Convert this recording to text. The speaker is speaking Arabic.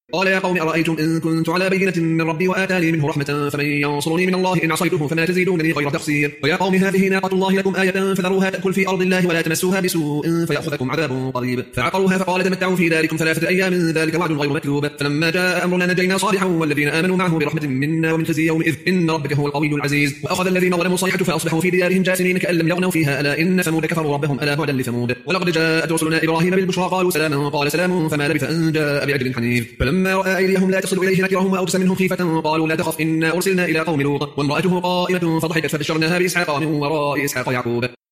قال يا قوم أرأيتم إن كنت على بينة من ربي وآتاني منه رحمة فمن ينصرني من الله إن عصيته فما تزيدونني غير تقصير ويا قوم هذه ناقة الله لكم آية فذروها تأكل في أرض الله ولا تمسوها بسوء فيأخذكم عذاب قريب فعقروها فقال تمتعوا في داركم 3 أيام ذلك وعد غير مكذوب فلما جاء أمرنا نجينا صالحا والذين آمنوا معه برحمة منا ومن خزي يومئذ إن ربك هو القوي العزيز وأخذ الذين ظلموا الصيحة فأصبحوا في ديارهم جاثمين كأن لم يغنوا فيها ألا إن ثمود كفروا ربهم ألا بعدا لثمود ولقد جاءت رسلنا إبراهيم بالبشرى قالوا سلاما قال سلام فما لبث أن جاء بعجل حنيذ فلما رأى أيديهم لا تصل إليه نكرهم وأوجس منهم خيفة قالوا لا تخف إنا أرسلنا إلى قوم لوط وامرأته قائمة فضحكت فبشرناها بإسحاق ومن وراء إسحاق يعقوب